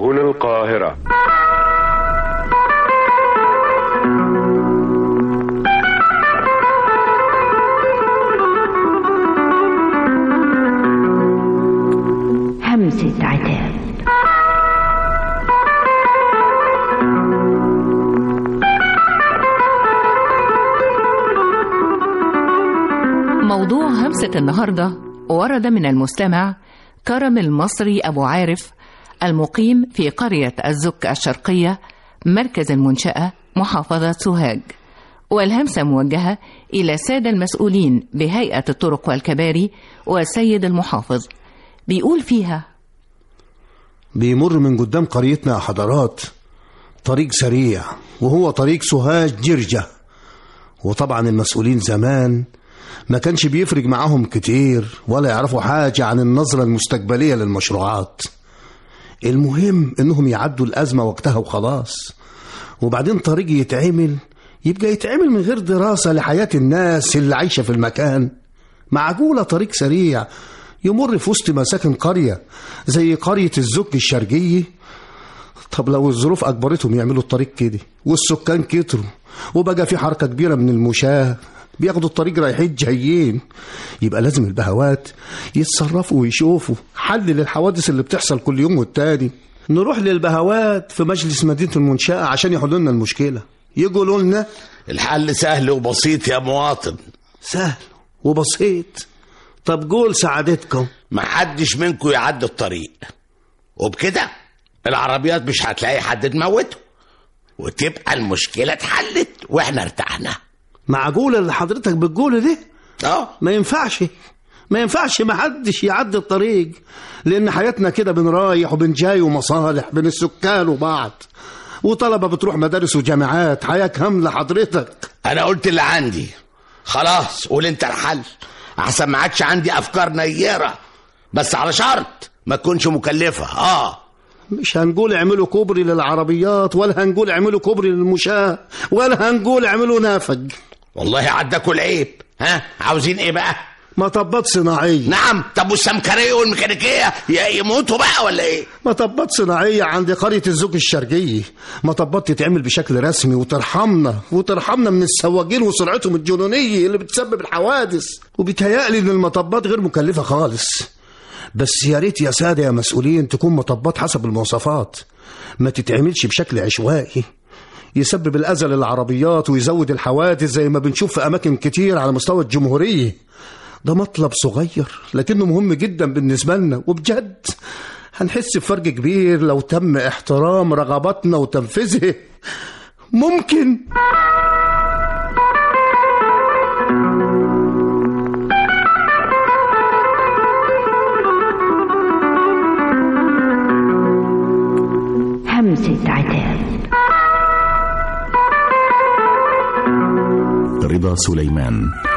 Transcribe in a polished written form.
هنا القاهرة. همسة عتاب. موضوع همسة النهاردة ورد من المستمع كرم المصري أبو عارف المقيم في قرية الزك الشرقية مركز المنشأة محافظة سوهاج، والهمسة موجهة إلى السادة المسؤولين بهيئة الطرق والكباري والسيد المحافظ. بيقول فيها: بيمر من قدام قريتنا يا حضرات طريق سريع، وهو طريق سوهاج جرجة، وطبعا المسؤولين زمان ما كانش بيفرق معاهم كتير ولا يعرفوا حاجة عن النظرة المستقبلية للمشروعات. المهم انهم يعدوا الأزمة وقتها وخلاص، وبعدين طريق يبقى يتعمل من غير دراسة لحياة الناس اللي عايشة في المكان. معقولة طريق سريع يمر في وسط مساكن قرية زي قرية الزك الشرقية؟ طب لو الظروف أجبرتهم يعملوا الطريق كده والسكان كتروا وبقى في حركة كبيرة من المشاة بياخدوا الطريق رايحين جايين، يبقى لازم البهوات يتصرفوا ويشوفوا حل للحوادث اللي بتحصل كل يوم والتاني. نروح للبهوات في مجلس مدينة المنشأة عشان يحلوا لنا المشكلة. يقولوا لنا الحل سهل وبسيط يا مواطن. سهل وبسيط؟ طب قول سعادتكم. محدش منكم يعدي الطريق، وبكده العربيات مش هتلاقي حد تموته، وتبقى المشكلة اتحلت واحنا ارتحنا. معقولة اللي حضرتك بتقوله ده؟ ما ينفعش محدش يعدي الطريق، لأن حياتنا كده بنرايح وبنجاي ومصالح بين السكان وبعض، وطلبة بتروح مدارس وجامعات، حياة كاملة حضرتك. أنا قلت اللي عندي خلاص، قول أنت الحل أحسن ما عادش عندي أفكار نيرة، بس على شرط ما تكونش مكلفة. مش هنقول اعملوا كوبري للعربيات، ولا هنقول اعملوا كوبري للمشاة، ولا هنقول اعملوا نافج. والله عداكوا العيب. عاوزين ايه بقى؟ مطبات صناعية. نعم. طب والسمكرية والميكانيكية يموتوا بقى ولا ايه؟ مطبات صناعية عند قرية الزك الشرقية، مطبات تتعمل بشكل رسمي وترحمنا من السواقين وسرعتهم الجنونية اللي بتسبب الحوادث. وبيتهيألي ان المطبات غير مكلفة خالص، بس يا ريت يا سادة يا مسؤولين تكون مطبات حسب المواصفات، ما تتعملش بشكل عشوائي يسبب الأذى للعربيات ويزود الحوادث زي ما بنشوف في أماكن كتير على مستوى الجمهورية. ده مطلب صغير لكنه مهم جدا بالنسبة لنا، وبجد هنحس بفرق كبير لو تم احترام رغباتنا وتنفيذه. ممكن همسة عتاب. رضا سليمان.